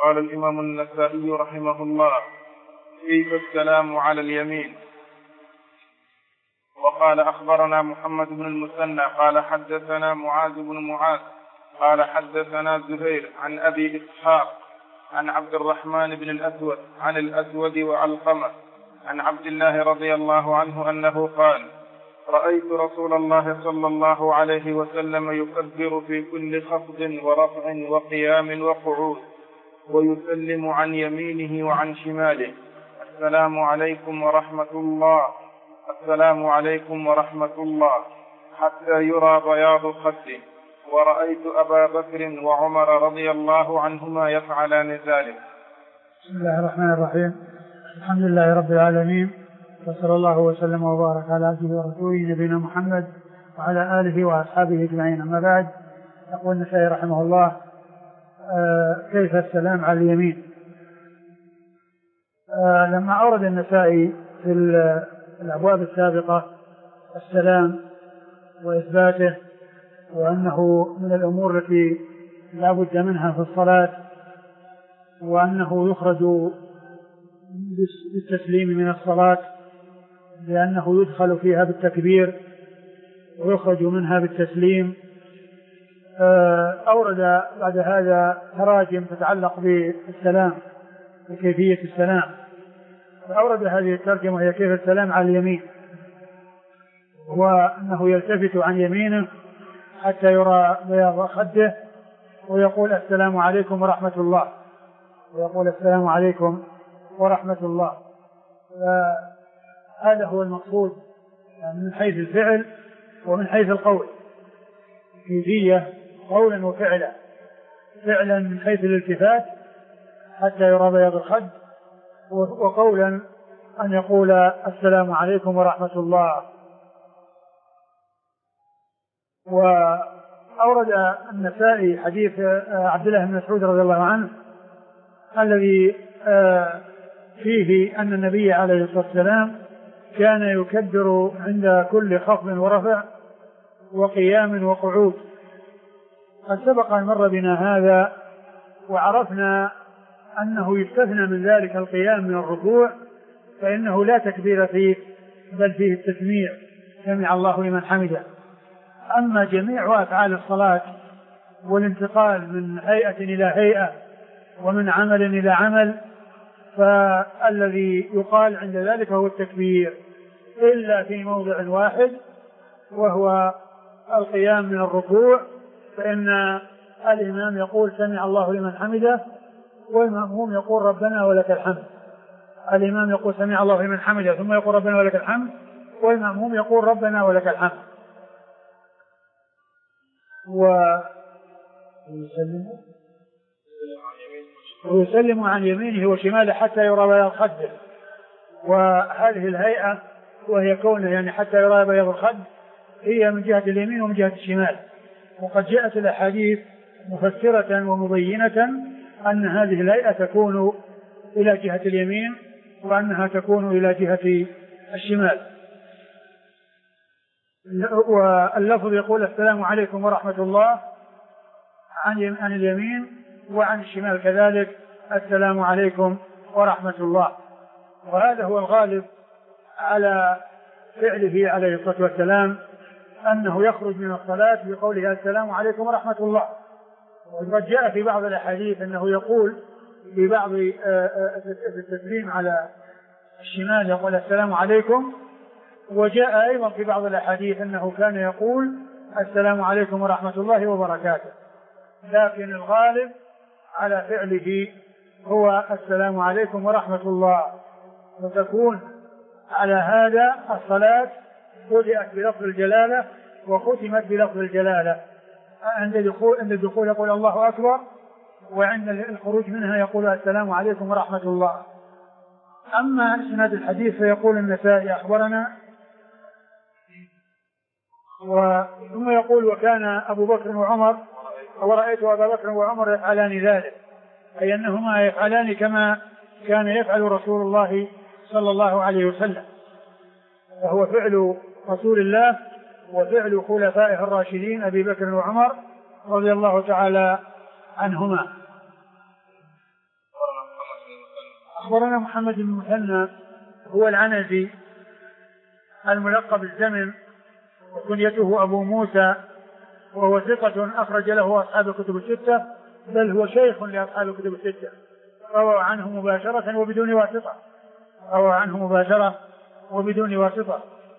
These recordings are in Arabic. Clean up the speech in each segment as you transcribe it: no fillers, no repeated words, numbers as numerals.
قال الإمام النسائي رحمه الله: كيف السلام على اليمين؟ وقال: أخبرنا محمد بن المثنى قال حدثنا معاذ بن معاذ قال حدثنا زهير عن أبي إسحاق عن عبد الرحمن بن الأسود عن الأسود وعلقمة عن عبد الله رضي الله عنه أنه قال: رأيت رسول الله صلى الله عليه وسلم يكبر في كل خفض ورفع وقيام وقعود ويسلم عن يمينه وعن شماله: السلام عليكم ورحمة الله، السلام عليكم ورحمة الله، حتى يرى بياض خده. ورأيت أبا بكر وعمر رضي الله عنهما يفعلان ذلك. بسم الله الرحمن الرحيم. الحمد لله رب العالمين، وصلى الله وسلم وبارك على عبده ورسوله نبينا محمد وعلى آله وأصحابه أجمعين. أما بعد، يقول النسائي رحمه الله: كيف السلام على اليمين؟ لما أورد النسائي في الأبواب السابقة السلام وإثباته وأنه من الأمور التي لا بد منها في الصلاة، وأنه يخرج بالتسليم من الصلاة لأنه يدخل فيها بالتكبير ويخرج منها بالتسليم، أورد بعد هذا تراجم تتعلق بالسلام وكيفية السلام، فأورد هذه الترجمة وهي كيف السلام على اليمين، وأنه يلتفت عن يمينه حتى يرى بياض خده ويقول: السلام عليكم ورحمة الله، ويقول: السلام عليكم ورحمة الله. هذا هو المقصود من حيث الفعل ومن حيث القول، كيفية قولا وفعلا. فعلا من حيث الالتفات حتى يرى بياض الخد، وقولا أن يقول: السلام عليكم ورحمة الله. وأورد النسائي حديث عبد الله بن مسعود رضي الله عنه الذي فيه أن النبي عليه الصلاة والسلام كان يكبر عند كل خفض ورفع وقيام وقعود. قد سبق أن مر بنا هذا وعرفنا أنه يستثنى من ذلك القيام من الركوع، فإنه لا تكبير فيه بل فيه التسميع: سمع الله لمن حمده. أما جميع أفعال الصلاة والانتقال من هيئة إلى هيئة ومن عمل إلى عمل فالذي يقال عند ذلك هو التكبير، إلا في موضع واحد وهو القيام من الركوع، فإن الإمام يقول: سمع الله لمن حمده، والمأموم يقول: ربنا ولك الحمد. الإمام يقول: سمع الله لمن حمده، ثم يقول: ربنا ولك الحمد، والمأموم يقول: ربنا ولك الحمد. ويسلم عن يمينه وشماله حتى يرى بياض خده. وهذه الهيئة وهي كونه يعني حتى يرى بياض الخد هي من جهة اليمين ومن جهة الشمال، وقد جاءت الأحاديث مفسرة ومبينة أن هذه الهيئة تكون إلى جهة اليمين وأنها تكون إلى جهة الشمال. واللفظ يقول: السلام عليكم ورحمة الله عن اليمين، وعن الشمال كذلك: السلام عليكم ورحمة الله. وهذا هو الغالب على فعله عليه الصلاة والسلام، أنه يخرج من الصلاة بقوله: السلام عليكم ورحمة الله. وقد جاء في بعض الأحاديث أنه يقول في بعض التسليم على الشمال يقول: السلام عليكم. وجاء أيضا في بعض الأحاديث أنه كان يقول: السلام عليكم ورحمة الله وبركاته. لكن الغالب على فعله هو السلام عليكم ورحمة الله. وتكون على هذا الصلاة بدأت بلفظ الجلالة وختمت بلفظ الجلالة. عند الدخول يقول: الله أكبر، وعند الخروج منها يقول: السلام عليكم ورحمة الله. أما إسناد الحديث فيقول النسائي: أخبرنا، ثم يقول: وكان أبو بكر وعمر، ورأيت أبا بكر وعمر يفعلان ذلك، أي أنهما يفعلان كما كان يفعل رسول الله صلى الله عليه وسلم، فهو فعل رسول الله وفعل خلفائه الراشدين أبي بكر وعمر رضي الله تعالى عنهما. أخبرنا محمد بن المثنى هو العنزي الملقب الزمن وكنيته أبو موسى، وهو ثقة أخرج له أصحاب الكتب الستة، بل هو شيخ لأصحاب الكتب الستة، روى عنه مباشرة وبدون واسطة، روى عنه مباشرة وبدون واسطة.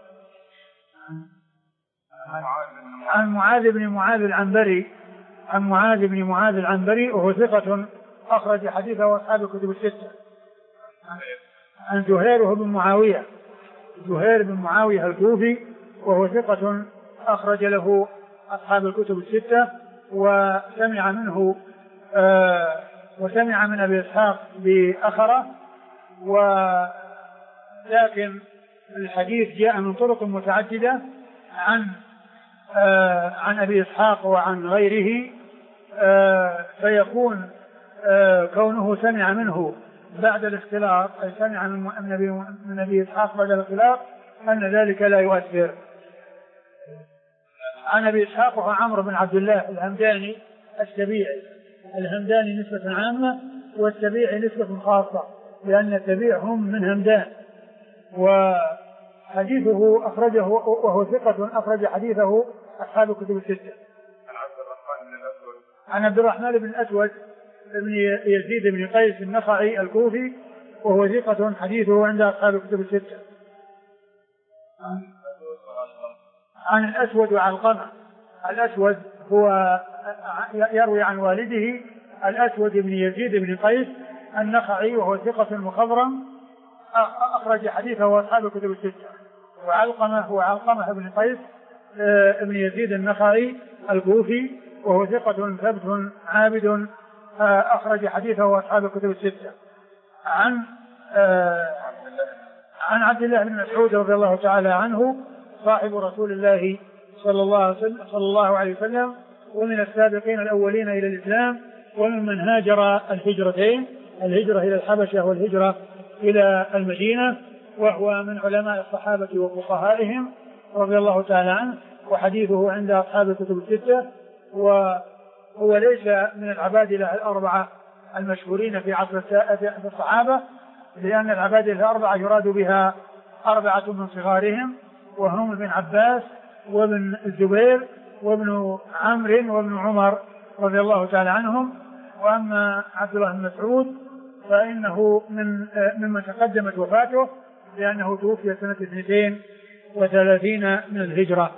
عن معاذ بن معاذ العنبري، عن معاذ بن معاذ العنبري وهو ثقة أخرج حديثه أصحاب الكتب الستة. عن زهير بن معاوية، زهير بن معاوية الكوفي وهو ثقة أخرج له أصحاب الكتب الستة، وسمع منه وسمع من أبي إسحاق بأخره، ولكن الحديث جاء من طرق متعددة عن أبي إسحاق وعن غيره، فيكون كونه سمع منه بعد الاختلاط، أي سمع من أبي إسحاق بعد الاختلاط، أن ذلك لا يؤثر. عن أبي إسحاق وهو عمرو بن عبد الله الهمداني السبيعي، الهمداني نسبة عامة والسبيعي نسبة خاصة، لأن السبيع هم من همدان، وحديثه أخرجه وهو ثقة أخرج حديثه أصحاب الكتب الستة. عن عبد الرحمن بن الأسود بن يزيد بن قيس النخعي الكوفي وهو ثقة حديثه عند أصحاب الكتب الستة. عن الأسود وعلقمة، الأسود هو يروي عن والده الأسود بن يزيد بن قيس النخعي وهو ثقة مخضرم أخرج حديثه أصحاب الكتب الستة. وعلقمة هو علقمة بن قيس بن يزيد النخعي الكوفي وهو ثقة ثبت عابد أخرج حديثه أصحاب الكتب الستة. عن عبد الله بن مسعود رضي الله تعالى عنه صاحب رسول الله صلى الله عليه وسلم، ومن السابقين الأولين إلى الإسلام، وممن هاجر الهجرتين، الهجرة إلى الحبشة والهجرة إلى المدينة، وهو من علماء الصحابة وفقهائهم رضي الله تعالى عنه، وحديثه عند أصحاب الكتب الستة. وهو ليس من العبادلة الأربعة المشهورين في عصر الصحابة، لأن العبادلة الأربعة يراد بها 4 من صغارهم، وهم ابن عباس وابن الزبير وابن عمرو وابن عمر رضي الله تعالى عنهم. وأما عبد الله بن مسعود فإنه ممن تقدمت وفاته، لأنه توفي سنة 32 من الهجرة.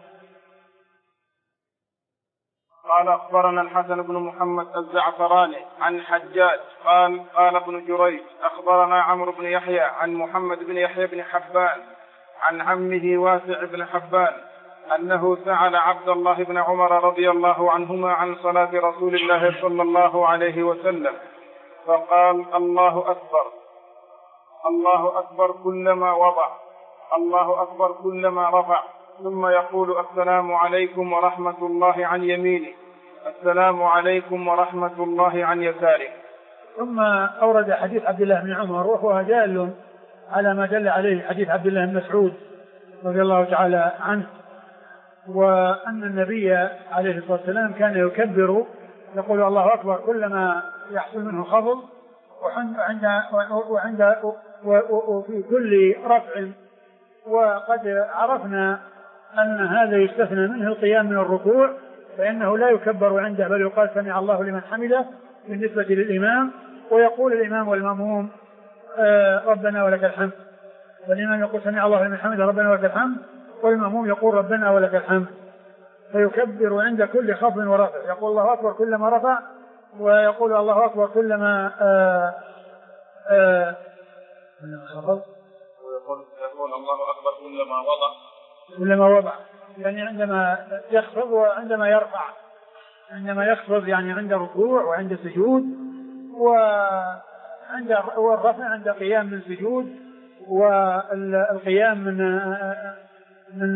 قال أخبرنا الحسن بن محمد الزعفراني عن حجاج قال ابن جريج أخبرنا عمرو بن يحيى عن محمد بن يحيى بن حبان عن عمه واسع بن حبان أنه سأل عبد الله بن عمر رضي الله عنهما عن صلاة رسول الله صلى الله عليه وسلم، فقال: الله أكبر الله أكبر كلما وضع، الله أكبر كلما رفع، ثم يقول: السلام عليكم ورحمة الله عن يمينه، السلام عليكم ورحمة الله عن يساره. ثم أورد حديث عبد الله بن عمر، وهو دال على ما دل عليه حديث عبد الله بن مسعود رضي الله تعالى عنه، وأن النبي عليه الصلاة والسلام كان يكبر يقول الله أكبر كلما يحصل منه خفض، وفي كل رفع. وقد عرفنا أن هذا يستثنى منه القيام من الركوع، فإنه لا يكبر عنده، بل يقال سمع الله لمن حمده بالنسبة للإمام، ويقول الإمام والمأموم ربنا ولك الحمد، والإمام يقول سمع الله لمن حمده ربنا ولك الحمد، والمأموم يقول ربنا ولك الحمد. فيكبر عند كل خفض ورفع، يقول الله أكبر كلما رفع، ويقول الله أكبر كلما خفض، ويقول الله أكبر كلما وضع، يعني عندما يخفض وعندما يرفع. عندما يخفض يعني عند ركوع وعند سجود، والرفع عند قيام من سجود، والقيام من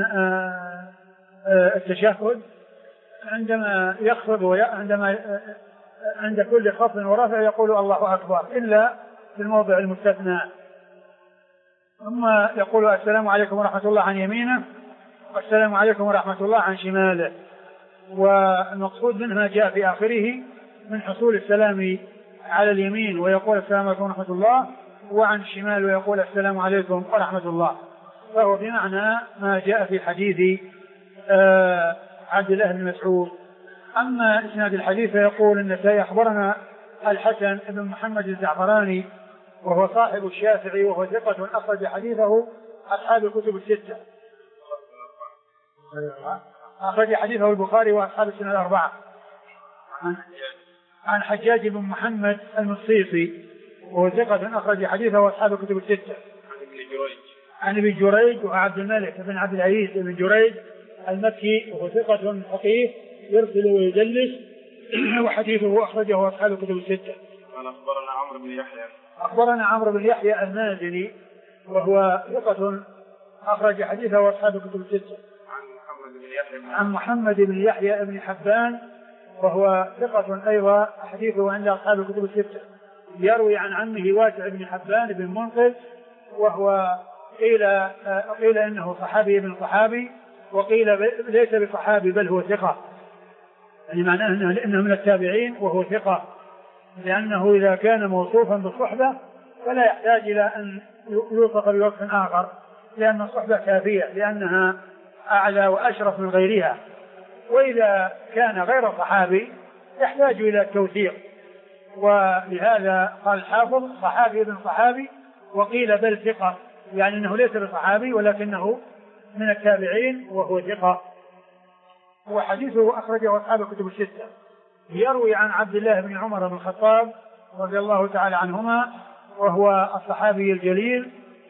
التشهد. عندما يخفض عند كل خفض ورفع يقول الله أكبر، إلا في الموضع المستثنى. ثم يقول: السلام عليكم ورحمة الله عن يمينه، والسلام عليكم ورحمة الله عن شماله. والمقصود منها جاء في آخره من حصول السلام على اليمين، ويقول: السلام عليكم ورحمة الله، وعن الشمال ويقول السلام عليكم ورحمة الله، فهو بمعنى ما جاء في حديث عبد الله بن مسعود. أما إسناد الحديث فيقول النسائي أخبرنا الحسن بن محمد الزعفراني وهو صاحب الشافعي وهو ثقة أخرج حديثه أصحاب الكتب الستة، أخرج حديثه البخاري وأصحاب السنة الأربعة. عن حجاج بن محمد المصيصي وهو ثقة أخرج حديثه وأصحاب الكتب الستة. عن ابن جريج وعبد الملك بن عبد العزيز بن جريج المكي وهو ثقة فقيه يرسل ويدلس وحديثه أخرجه أصحاب الكتب الستة. أخبرنا عمرو بن يحيى المازني وهو ثقة أخرج حديثه وأصحاب الكتب الستة. عن محمد بن يحيى بن حبان وهو ثقة أيضا حديثه عند أصحاب الكتب الستة. يروي عن عمه واسع بن حبان بن منقذ وهو قيل إنه صحابي ابن صحابي وقيل ليس بصحابي بل هو ثقة، يعني معناه إنه من التابعين وهو ثقة، لأنه إذا كان موصوفا بالصحبة فلا يحتاج إلى أن يوصف بوصف آخر، لأن الصحبة كافية لأنها أعلى وأشرف من غيرها. وإذا كان غير صحابي يحتاج إلى التوثيق، ولهذا قال الحافظ صحابي ابن صحابي وقيل بل ثقة، يعني أنه ليس بصحابي ولكنه من التابعين وهو ثقة. وحديثه أخرجه أصحاب الكتب الستة. يروي عن عبد الله بن عمر بن الخطاب رضي الله تعالى عنهما وهو الصحابي الجليل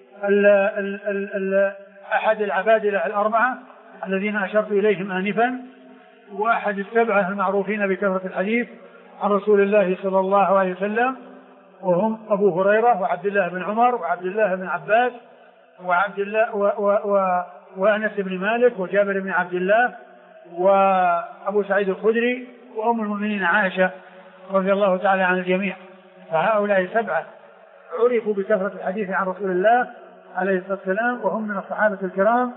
أحد العبادلة الأربعة الذين أشرت إليهم آنفا، وأحد السبعة المعروفين بكثرة الحديث عن رسول الله صلى الله عليه وسلم، وهم أبو هريرة وعبد الله بن عمر وعبد الله بن عباس وعبد الله وأنس بن مالك وجابر بن عبد الله وأبو سعيد الخدري وأم المؤمنين عائشة رضي الله تعالى عن الجميع. فهؤلاء سبعة عرفوا بكثرة الحديث عن رسول الله عليه الصلاة والسلام، وهم من الصحابة الكرام،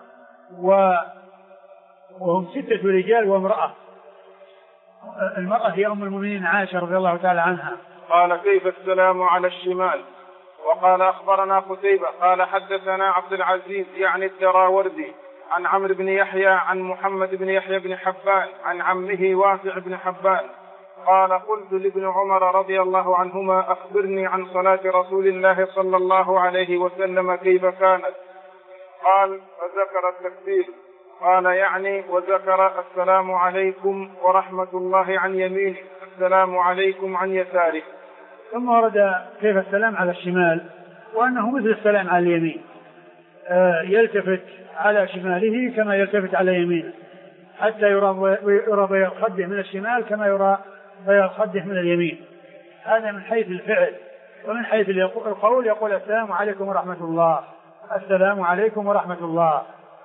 وهم 6 رجال وامرأة. المرأة هي أم المؤمنين عائشة رضي الله تعالى عنها. قال كيف السلام على الشمال؟ وقال أخبرنا قتيبة قال حدثنا عبد العزيز يعني الدراوردي عن عمرو بن يحيى عن محمد بن يحيى بن حبان عن عمه واسع بن حبان قال قلت لابن عمر رضي الله عنهما أخبرني عن صلاة رسول الله صلى الله عليه وسلم كيف كانت؟ قال فذكر التكبير، قال يعني وذكر السلام عليكم ورحمة الله عن يمينه السلام عليكم عن يساره. ثم ورد كيف السلام على الشمال وأنه مثل السلام على اليمين، يلتفت على شماله كما يلتفت على يمينه حتى يرى بياض خده من الشمال كما يرى بياض خده من اليمين. هذا من حيث الفعل. ومن حيث القول يقول السلام عليكم ورحمة الله، السلام عليكم ورحمة الله.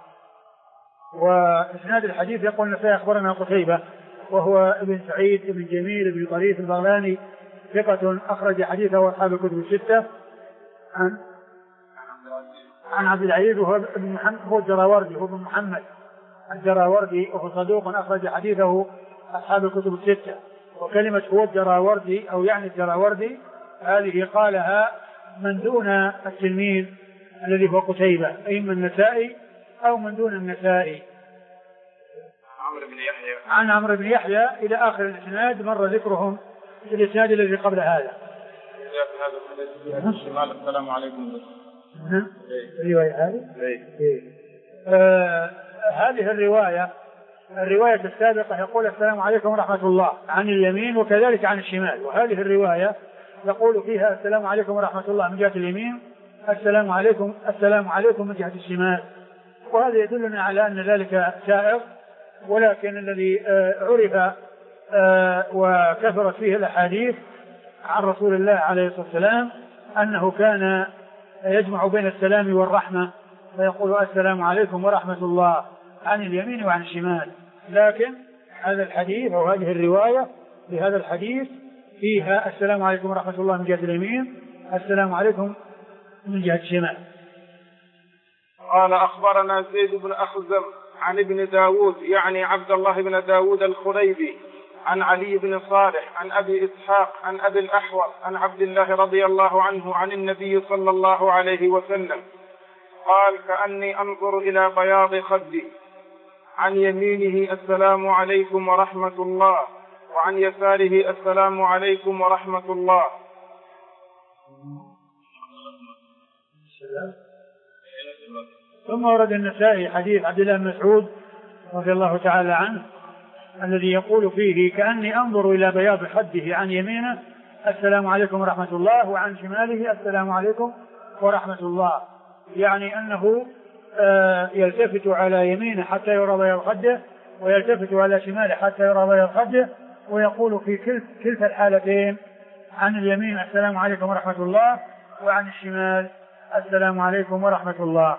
وإسناد الحديث يقول النسائي أخبرنا قتيبة وهو ابن سعيد ابن جميل ابن طريف البغلاني ثقة أخرج حديثه أصحاب الكتب الستة. عن عبد العزيز وهو ابن محمد هو الدراوردي هو ابن محمد الدراوردي وهو صدوق أخرج حديثه أصحاب الكتب الستة. وكلمة هو الدراوردي أو يعني الدراوردي هذه قالها من دون التلميذ الذي هو قتيبة، أي من النسائي أو من دون النسائي. عن عمرو بن يحيى إلى آخر الإسناد مر ذكرهم في الإسناد الذي قبل هذا. السلام عليكم. الرواية هذه هذه الرواية السابقة يقول السلام عليكم ورحمة الله عن اليمين وكذلك عن الشمال، وهذه الرواية يقول فيها السلام عليكم ورحمة الله من جهة اليمين، السلام عليكم من جهة الشمال. وهذا يدلنا على أن ذلك سائغ، ولكن الذي عرف وكثرت فيه الأحاديث عن رسول الله عليه الصلاة والسلام أنه كان يجمع بين السلام والرحمة فيقول السلام عليكم ورحمة الله عن اليمين وعن الشمال. لكن هذا الحديث أو هذه الرواية بهذا الحديث فيها السلام عليكم ورحمة الله من جهة اليمين، السلام عليكم من جهة الشمال. قال أخبرنا زيد بن أخزم عن ابن داود يعني عبد الله بن داود الخريبي عن علي بن صالح عن أبي إسحاق عن أبي الأحوص عن عبد الله رضي الله عنه عن النبي صلى الله عليه وسلم قال: كأني أنظر إلى بياض خدي، عن يمينه السلام عليكم ورحمة الله، وعن يساره السلام عليكم ورحمة الله. ثم ورد النسائي حديث عبد الله بن مسعود رضي الله تعالى عنه الذي يقول فيه: كأني أنظر إلى بياض خده، عن يمينه السلام عليكم ورحمة الله، وعن شماله السلام عليكم ورحمة الله. يعني أنه يلتفت على يمينه حتى يرى بياض خده، ويلتفت على شماله حتى يرى بياض خده، ويقول في كلتا الحالتين: عن اليمين السلام عليكم ورحمة الله، وعن الشمال السلام عليكم ورحمة الله.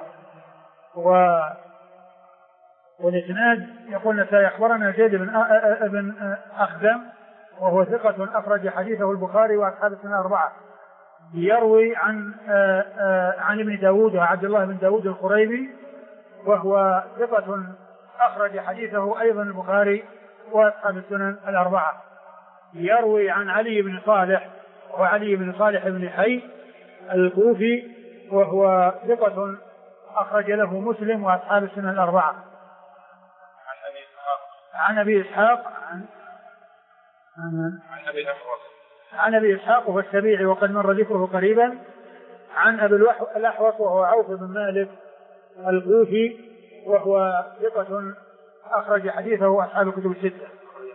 والإسناد يقول النسائي: أخبرنا زيد بن أخزم وهو ثقة أخرج حديثه البخاري وأصحاب السنن الأربعة، يروي عن ابن داود وعبد الله بن داود القريبي، وهو ثقة أخرج حديثه أيضا البخاري وأصحاب السنن الأربعة. يروي عن علي بن صالح وعلي بن صالح بن حي الكوفي، وهو ثقة أخرج له مسلم وأصحاب السنن الأربعة. عن أبي إسحاق عن أبي إسحاق وهو السبيعي وقد مر ذكره قريبا، عن أبي الأحوص وهو عوف بن مالك الكوفي، وهو ثقة أخرج حديثه أصحاب الكتب الستة.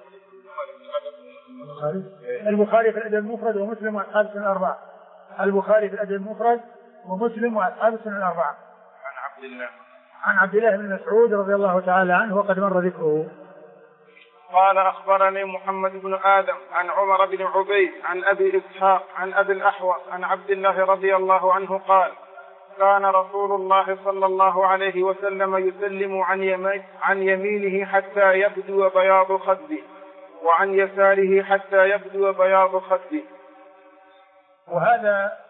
البخاري في الأدب المفرد ومسلم وأصحاب السنن الأربعة. البخاري في الأدب المفرد ومسلم وأصحاب السنن الأربعة. عن عبد الله بن مسعود رضي الله تعالى عنه وقد مر ذكره. قال: أخبرني محمد بن آدم عن عمر بن عبيد عن أبي إسحاق عن أبي الأحوص عن عبد الله رضي الله عنه قال: كان رسول الله صلى الله عليه وسلم يسلم عن يمينه حتى يبدو بياض خده، وعن يساره حتى يبدو بياض خده. وهذا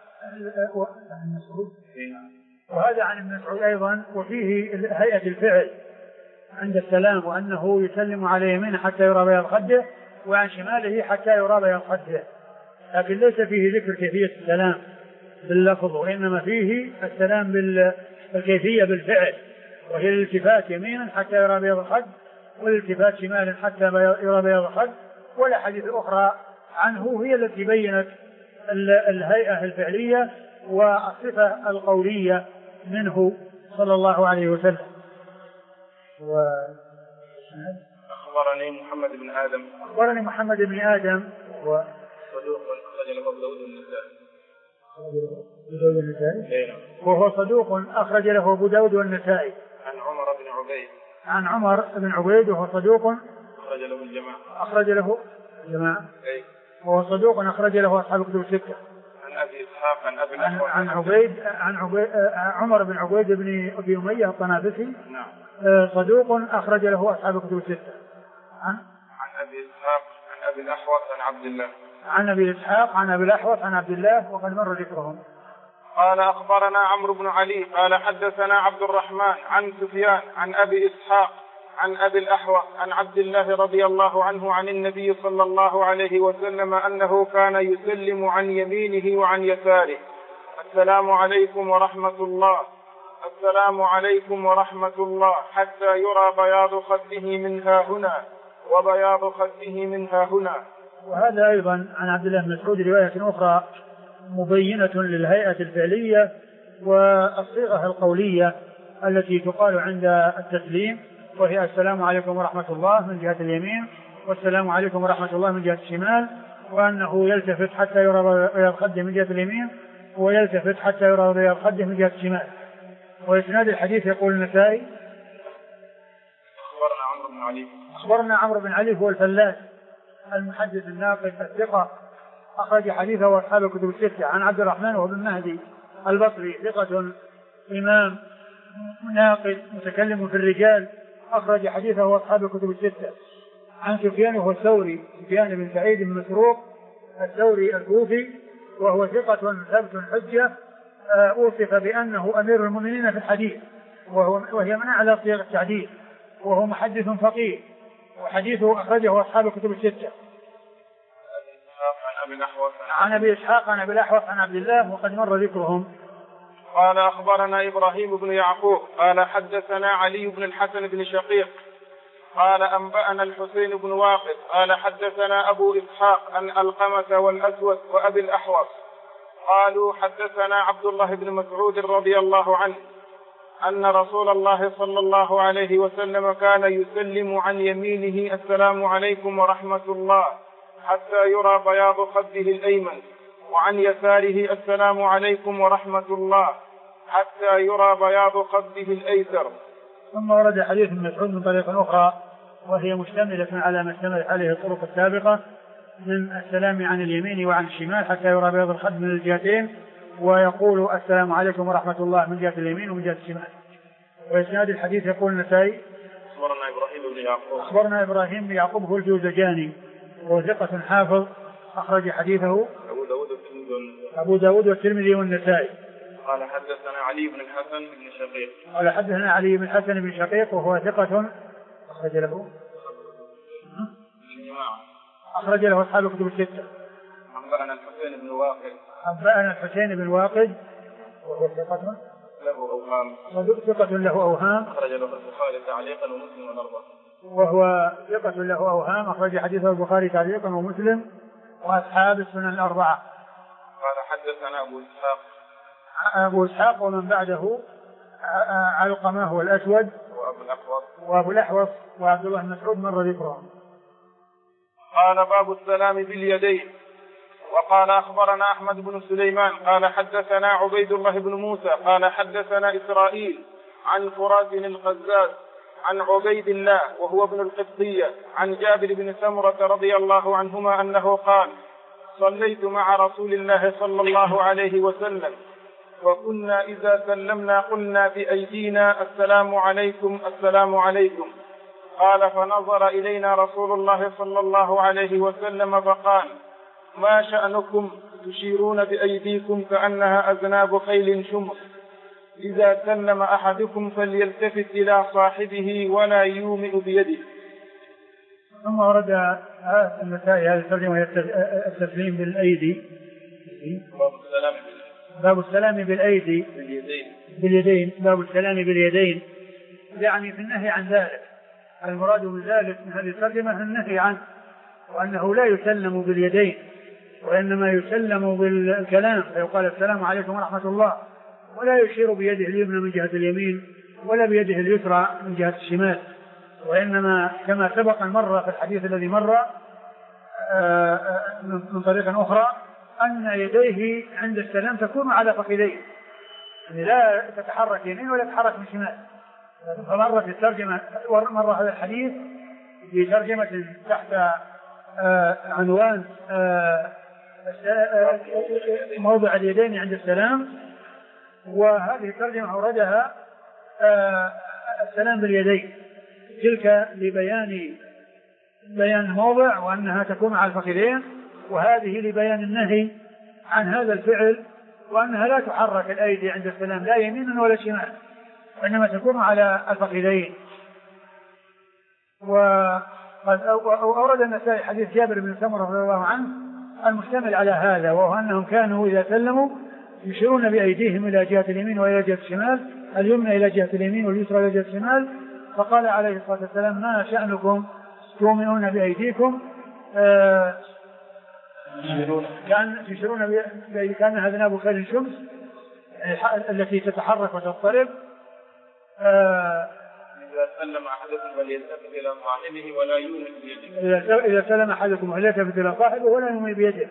عن ابن مسعود أيضا، وفيه هيئة الفعل عند السلام، وأنه يسلم على يمينه حتى يرى بياض خده، وعن شماله حتى يرى بياض خده، لكن ليس فيه ذكر كيفية السلام باللفظ، وإنما فيه السلام بالكيفية بالفعل، وهي الالتفات يمينا حتى يرى بياض الخد، والالتفات شمالا حتى يرى بياض الخد. والأحاديث الأخرى عنه هي التي بينت الهيئة الفعلية والصفة القولية منه صلى الله عليه وسلم. أخبرني محمد بن آدم وهو صدوق أخرج له أبو داود والنسائي. عن عمر بن عبيد وهو صدوق أخرج له الجماعة. وهو صدوق أخرج له أصحاب الكتب الستة. عن أبي إسحاق عن أبي الأحوص عن عمر بن عبيد بن أبي أمية الطنافسي، صدوق أخرج له أصحاب الكتب الستة. عن أبي إسحاق عن أبي الأحوص عن عبد الله. عن أبي إسحاق عن أبي الأحوص عن عبد الله وقد مر ذكرهم. قال: أخبرنا عمرو بن علي قال: حدثنا عبد الرحمن عن سفيان عن أبي إسحاق عن أبي الأحوص عن عبد الله رضي الله عنه عن النبي صلى الله عليه وسلم أنه كان يسلم عن يمينه وعن يساره: السلام عليكم ورحمة الله، السلام عليكم ورحمة الله، حتى يرى بياض خده منها هنا وبياض خده منها هنا. وهذا أيضا عن عبد الله بن مسعود رواية أخرى مبينة للهيئة الفعلية والصيغة القولية التي تقال عند التسليم، وهي السلام عليكم ورحمة الله من جهة اليمين، والسلام عليكم ورحمة الله من جهة الشمال، وأنه يلتفت حتى يرى بياض خده من جهة اليمين، ويلتفت حتى يرى بياض خده من جهة الشمال. وإسناد الحديث يقول النسائي: أخبرنا عمرو بن علي هو الفلاس المحدث الناقد الثقة أخرج حديثه أصحاب الكتب الستة. عن عبد الرحمن وهو بن مهدي البصري ثقة إمام ناقد متكلم في الرجال أخرج حديثه أصحاب الكتب الستة. عن سفيان وهو الثوري سفيان بن سعيد بن مسروق الثوري الكوفي، وهو ثقة ثبت حجة، أوصف بأنه أمير المؤمنين في الحديث، وهي من أعلى صيغ التعديل، وهو محدث فقيه وحديثه أخرجه أصحاب الكتب الستة. عن أبي إسحاق عن أبي الأحوص عن عبد الله وقد مر ذكرهم. قال أخبرنا إبراهيم بن يعقوب قال حدثنا علي بن الحسن بن شقيق قال أنبأنا الحسين بن واقد قال حدثنا أبو إسحاق عن القمة والأسود وأبي الأحوص قالوا حدثنا عبد الله بن مسعود رضي الله عنه أن رسول الله صلى الله عليه وسلم كان يسلم عن يمينه السلام عليكم ورحمة الله حتى يرى بياض خده الأيمن، وعن يساره السلام عليكم ورحمة الله حتى يرى بياض خده الأيسر. ثم ورد حديث ابن مسعود من طريق أخرى وهي مشتملة على ما اشتملت عليه الطرق السابقة من السلام عن اليمين وعن الشمال حتى يرى بياض الخد من الجهتين، ويقول السلام عليكم ورحمة الله من جهة اليمين ومن جهة الشمال. وإسناد الحديث يقول النسائي أخبرنا إبراهيم بن يعقوب هو الجوزجاني وهو ثقة حافظ أخرج حديثه أبو داود والترمذي والنسائي. قال حدثنا علي بن الحسن بن شقيق قال حدثنا علي بن الحسن بن شقيق وهو ثقة أخرج له أصحاب الكتب الستة. أنبأنا الحسين بن واقد وهو ثقة له أوهام أخرج له البخاري تعليقا ومسلم والأربعة. وهو ثقة له أوهام أخرج حديثه البخاري تعليقا ومسلم وأصحاب السنن الأربعة. قال حدثنا أبو إسحاق ومن بعده علقمة والأسود وأبو الأحوص وعبد الله بن مسعود مر ذكرهم. قال باب السلام باليدين. وقال أخبرنا أحمد بن سليمان قال حدثنا عبيد الله بن موسى قال حدثنا إسرائيل عن فراس القزاز عن عبيد الله وهو ابن القبطية عن جابر بن سمرة رضي الله عنهما أنه قال صليت مع رسول الله صلى الله عليه وسلم وكنا إذا سلمنا قلنا بأيدينا السلام عليكم السلام عليكم. قال فنظر إلينا رسول الله صلى الله عليه وسلم فقال ما شأنكم تشيرون بأيديكم كأنها أذناب خيل شمس، إذا سلم أحدكم فليلتفت إلى صاحبه ولا يومئ بيده. ثم ورد النسائي هذه الترجمة التسليم بالأيدي باب السلام بالأيدي باليدين باب السلام باليدين يعني في النهي عن ذلك. المراد من ذلك من هذه الترجمة النهي عنه وأنه لا يسلم باليدين وإنما يسلم بالكلام فيقال السلام عليكم ورحمة الله ولا يشير بيده اليمنى من جهة اليمين ولا بيده اليسرى من جهة الشمال، وإنما كما سبق مرة في الحديث الذي مر من طريق أخرى أن يديه عند السلام تكون على فخذيه يعني لا تتحرك يمين ولا تتحرك من شمال. فمرة في الترجمة مرة هذا الحديث في ترجمة تحت عنوان موضع اليدين عند السلام، وهذه الترجمة أوردها السلام باليدين تلك لبيان الموضع وأنها تكون على الفخذين، وهذه لبيان النهي عن هذا الفعل وأنها لا تحرك الأيدي عند السلام لا يمينا ولا شمال وإنما تكون على الفخذين. وقد أورد النسائي حديث جابر بن سمرة رضي الله عنه المشتمل على هذا، وهو أنهم كانوا إذا سلموا يشيرون بأيديهم إلى جهة اليمين وإلى جهة الشمال، اليمنى إلى جهة اليمين واليسرى إلى جهة الشمال. فقال عليه الصلاة والسلام ما شأنكم تؤمنون بأيديكم يشيرون كأنها أذناب خيل شمس التي تتحرك وتضطرب. إذا سلم أحدكم فليلتفت إلى صاحبه ولا يومئ بيده. إذا سلم أحدكم فليلتفت إلى صاحبه ولا يومئ بيده.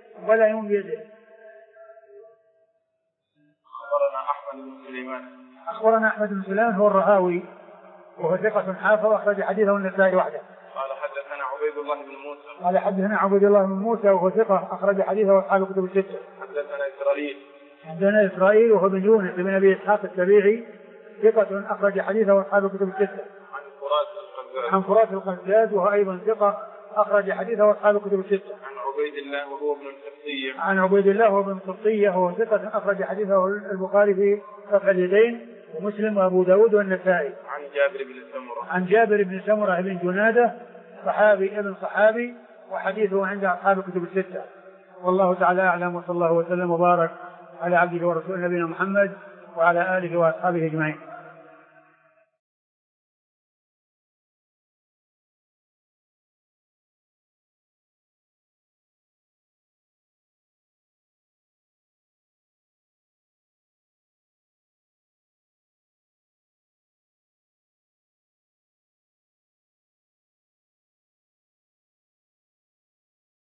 أخبرنا أحمد بن سليمان هو الرهاوي وهو ثقة حافظ أخرج حديثه النسائي وحده. قال حدثنا عبيد الله بن موسى وهو ثقة أخرج حديثه أصحاب الكتب الستة. حدثنا إسرائيل وهو بن يونس بن أبي إسحاق السبيعي ثقة أخرج حديثه أصحاب الكتب الستة. عن فراس القزاز وهو أيضا ثقة أخرج حديثه أصحاب الكتب الستة. عن عبيد الله وهو ابن القبطية وهو ثقة أخرج حديثه البخاري في رفع اليدين ومسلم وأبو داود والنسائي. عن جابر بن سمرة بن جنادة صحابي ابن صحابي، وحديثه عند أصحاب الكتب الستة. والله تعالى أعلم، وصلى الله وسلم وبارك على عبده ورسوله نبينا محمد وعلى آله وأصحابه أجمعين.